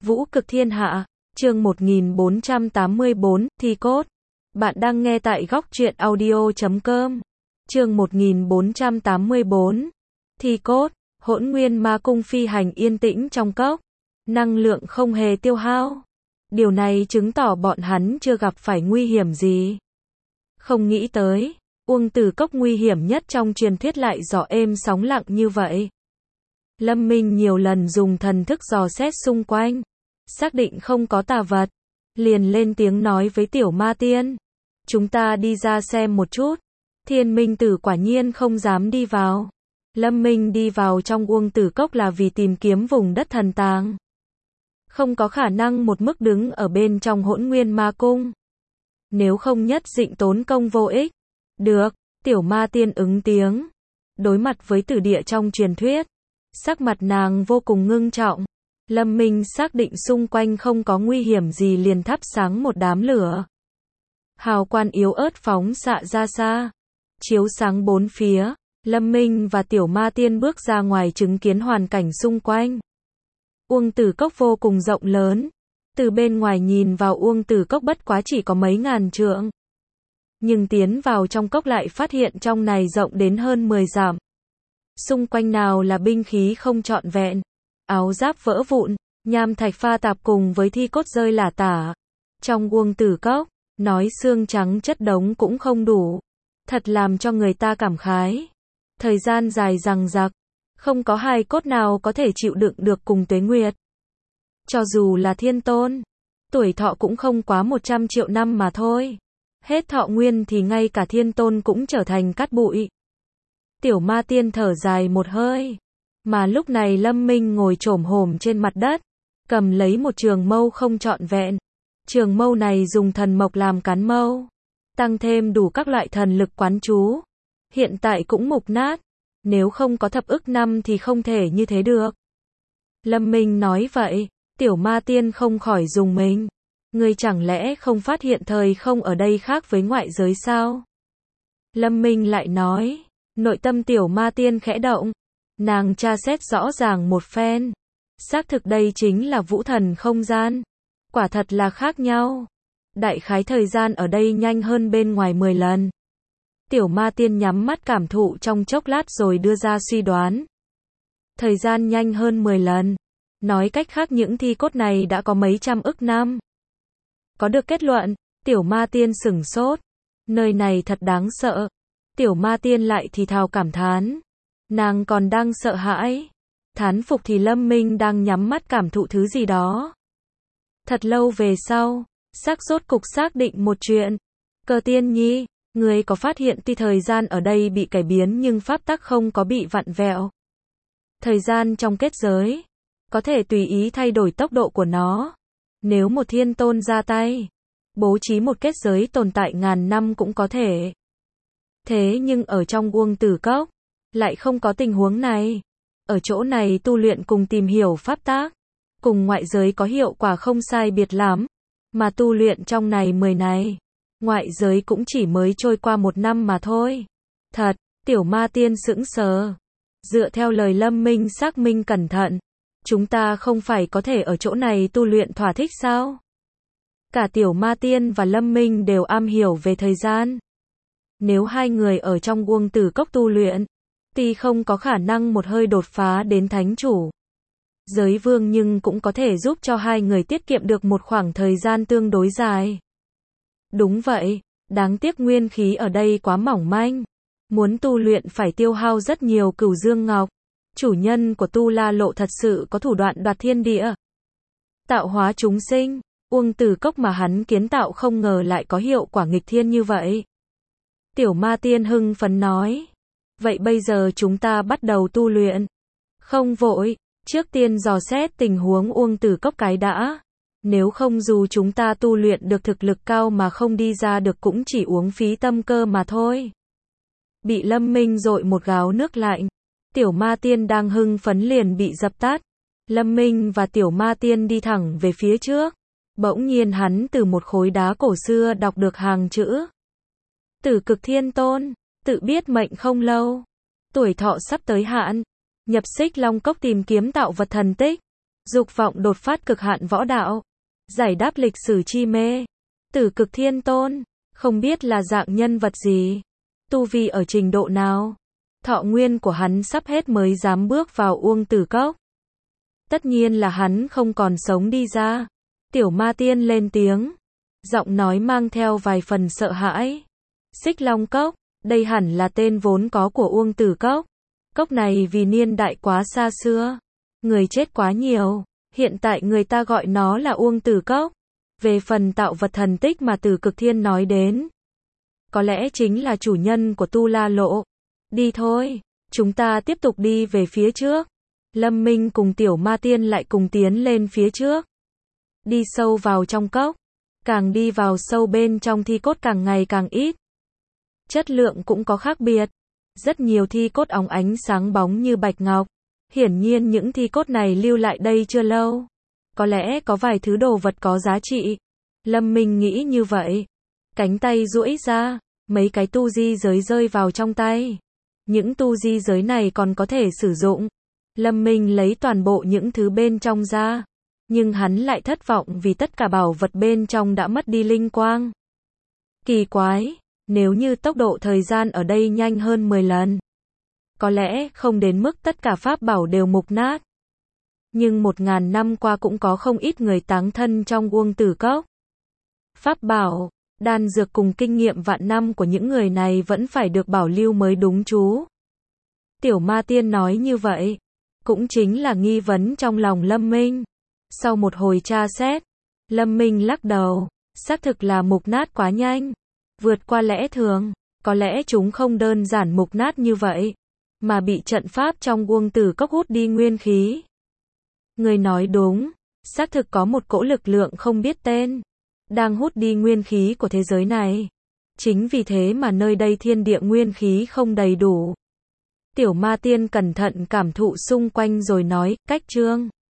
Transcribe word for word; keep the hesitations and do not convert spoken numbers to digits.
Vũ cực thiên hạ, chương một nghìn bốn trăm tám mươi bốn, thi cốt. Bạn đang nghe tại góc truyện audio chấm com. Chương một nghìn bốn trăm tám mươi bốn, thi cốt. Hỗn nguyên ma cung phi hành yên tĩnh trong cốc. Năng lượng không hề tiêu hao. Điều này chứng tỏ bọn hắn chưa gặp phải nguy hiểm gì. Không nghĩ tới, Uông Tử Cốc nguy hiểm nhất trong truyền thuyết lại gió êm sóng lặng như vậy. Lâm Minh nhiều lần dùng thần thức dò xét xung quanh, xác định không có tà vật, liền lên tiếng nói với Tiểu Ma Tiên. Chúng ta đi ra xem một chút. Thiên Minh Tử quả nhiên không dám đi vào. Lâm Minh đi vào trong Uông Tử Cốc là vì tìm kiếm vùng đất thần tàng. Không có khả năng một mức đứng ở bên trong hỗn nguyên ma cung. Nếu không nhất định tốn công vô ích. Được, Tiểu Ma Tiên ứng tiếng. Đối mặt với tử địa trong truyền thuyết, sắc mặt nàng vô cùng ngưng trọng. Lâm Minh xác định xung quanh không có nguy hiểm gì liền thắp sáng một đám lửa. Hào quang yếu ớt phóng xạ ra xa, chiếu sáng bốn phía. Lâm Minh và Tiểu Ma Tiên bước ra ngoài chứng kiến hoàn cảnh xung quanh. Uông Tử Cốc vô cùng rộng lớn. Từ bên ngoài nhìn vào Uông Tử Cốc bất quá chỉ có mấy ngàn trượng. Nhưng tiến vào trong cốc lại phát hiện trong này rộng đến hơn mười dặm. Xung quanh nào là binh khí không trọn vẹn, áo giáp vỡ vụn, nham thạch pha tạp cùng với thi cốt rơi lả tả. Trong Uông Tử Cốc, nói xương trắng chất đống cũng không đủ. Thật làm cho người ta cảm khái. Thời gian dài dằng dặc, không có hài cốt nào có thể chịu đựng được cùng tuế nguyệt. Cho dù là thiên tôn, tuổi thọ cũng không quá một trăm triệu năm mà thôi. Hết thọ nguyên thì ngay cả thiên tôn cũng trở thành cát bụi. Tiểu Ma Tiên thở dài một hơi. Mà lúc này Lâm Minh ngồi chổm hổm trên mặt đất, cầm lấy một trường mâu không trọn vẹn. Trường mâu này dùng thần mộc làm cán mâu, tăng thêm đủ các loại thần lực quán chú. Hiện tại cũng mục nát, nếu không có thập ức năm thì không thể như thế được. Lâm Minh nói vậy, Tiểu Ma Tiên không khỏi rùng mình. Ngươi chẳng lẽ không phát hiện thời không ở đây khác với ngoại giới sao? Lâm Minh lại nói, nội tâm Tiểu Ma Tiên khẽ động. Nàng tra xét rõ ràng một phen. Xác thực đây chính là vũ thần không gian. Quả thật là khác nhau. Đại khái thời gian ở đây nhanh hơn bên ngoài mười lần. Tiểu Ma Tiên nhắm mắt cảm thụ trong chốc lát rồi đưa ra suy đoán. Thời gian nhanh hơn mười lần. Nói cách khác những thi cốt này đã có mấy trăm ức năm. Có được kết luận, Tiểu Ma Tiên sửng sốt. Nơi này thật đáng sợ. Tiểu Ma Tiên lại thì thào cảm thán. Nàng còn đang sợ hãi. Thán phục thì Lâm Minh đang nhắm mắt cảm thụ thứ gì đó. Thật lâu về sau, xác rốt cục xác định một chuyện. Cờ Tiên Nhi, người có phát hiện tuy thời gian ở đây bị cải biến nhưng pháp tắc không có bị vặn vẹo. Thời gian trong kết giới có thể tùy ý thay đổi tốc độ của nó. Nếu một thiên tôn ra tay, bố trí một kết giới tồn tại ngàn năm cũng có thể. Thế nhưng ở trong Uông Tử Cốc, lại không có tình huống này. Ở chỗ này tu luyện cùng tìm hiểu pháp tắc, cùng ngoại giới có hiệu quả không sai biệt lắm. Mà tu luyện trong này mười này, ngoại giới cũng chỉ mới trôi qua một năm mà thôi. Thật, Tiểu Ma Tiên sững sờ. Dựa theo lời Lâm Minh xác minh cẩn thận, chúng ta không phải có thể ở chỗ này tu luyện thỏa thích sao? Cả Tiểu Ma Tiên và Lâm Minh đều am hiểu về thời gian. Nếu hai người ở trong Uông Tử Cốc tu luyện, tuy không có khả năng một hơi đột phá đến thánh chủ, giới vương nhưng cũng có thể giúp cho hai người tiết kiệm được một khoảng thời gian tương đối dài. Đúng vậy, đáng tiếc nguyên khí ở đây quá mỏng manh. Muốn tu luyện phải tiêu hao rất nhiều cửu dương ngọc. Chủ nhân của Tu La Lộ thật sự có thủ đoạn đoạt thiên địa, tạo hóa chúng sinh. Uông Tử Cốc mà hắn kiến tạo không ngờ lại có hiệu quả nghịch thiên như vậy. Tiểu Ma Tiên hưng phấn nói. Vậy bây giờ chúng ta bắt đầu tu luyện. Không vội, trước tiên dò xét tình huống Uông Tử Cốc cái đã. Nếu không dù chúng ta tu luyện được thực lực cao mà không đi ra được cũng chỉ uống phí tâm cơ mà thôi. Bị Lâm Minh dội một gáo nước lạnh. Tiểu Ma Tiên đang hưng phấn liền bị dập tắt. Lâm Minh và Tiểu Ma Tiên đi thẳng về phía trước. Bỗng nhiên hắn từ một khối đá cổ xưa đọc được hàng chữ. Tử Cực Thiên Tôn, tự biết mệnh không lâu. Tuổi thọ sắp tới hạn. Nhập Xích Long Cốc tìm kiếm tạo vật thần tích. Dục vọng đột phát cực hạn võ đạo. Giải đáp lịch sử chi mê. Tử Cực Thiên Tôn. Không biết là dạng nhân vật gì. Tu vi ở trình độ nào. Thọ nguyên của hắn sắp hết mới dám bước vào Uông Tử Cốc. Tất nhiên là hắn không còn sống đi ra. Tiểu Ma Tiên lên tiếng. Giọng nói mang theo vài phần sợ hãi. Xích Long Cốc. Đây hẳn là tên vốn có của Uông Tử Cốc. Cốc này vì niên đại quá xa xưa. Người chết quá nhiều. Hiện tại người ta gọi nó là Uông Tử Cốc. Về phần tạo vật thần tích mà Tử Cực Thiên nói đến. Có lẽ chính là chủ nhân của Tu La Lộ. Đi thôi. Chúng ta tiếp tục đi về phía trước. Lâm Minh cùng Tiểu Ma Tiên lại cùng tiến lên phía trước. Đi sâu vào trong cốc. Càng đi vào sâu bên trong thi cốt càng ngày càng ít. Chất lượng cũng có khác biệt. Rất nhiều thi cốt óng ánh sáng bóng như bạch ngọc. Hiển nhiên những thi cốt này lưu lại đây chưa lâu. Có lẽ có vài thứ đồ vật có giá trị. Lâm Minh nghĩ như vậy. Cánh tay duỗi ra. Mấy cái tu di giới rơi vào trong tay. Những tu di giới này còn có thể sử dụng. Lâm Minh lấy toàn bộ những thứ bên trong ra. Nhưng hắn lại thất vọng vì tất cả bảo vật bên trong đã mất đi linh quang. Kỳ quái. Nếu như tốc độ thời gian ở đây nhanh hơn mười lần. Có lẽ không đến mức tất cả pháp bảo đều mục nát. Nhưng một ngàn năm qua cũng có không ít người táng thân trong Uông Tử Cốc. Pháp bảo, đan dược cùng kinh nghiệm vạn năm của những người này vẫn phải được bảo lưu mới đúng chú. Tiểu Ma Tiên nói như vậy. Cũng chính là nghi vấn trong lòng Lâm Minh. Sau một hồi tra xét, Lâm Minh lắc đầu. Xác thực là mục nát quá nhanh. Vượt qua lẽ thường. Có lẽ chúng không đơn giản mục nát như vậy. Mà bị trận pháp trong Uông Tử Cốc hút đi nguyên khí. Người nói đúng. Xác thực có một cỗ lực lượng không biết tên. Đang hút đi nguyên khí của thế giới này. Chính vì thế mà nơi đây thiên địa nguyên khí không đầy đủ. Tiểu Ma Tiên cẩn thận cảm thụ xung quanh rồi nói, cách chương.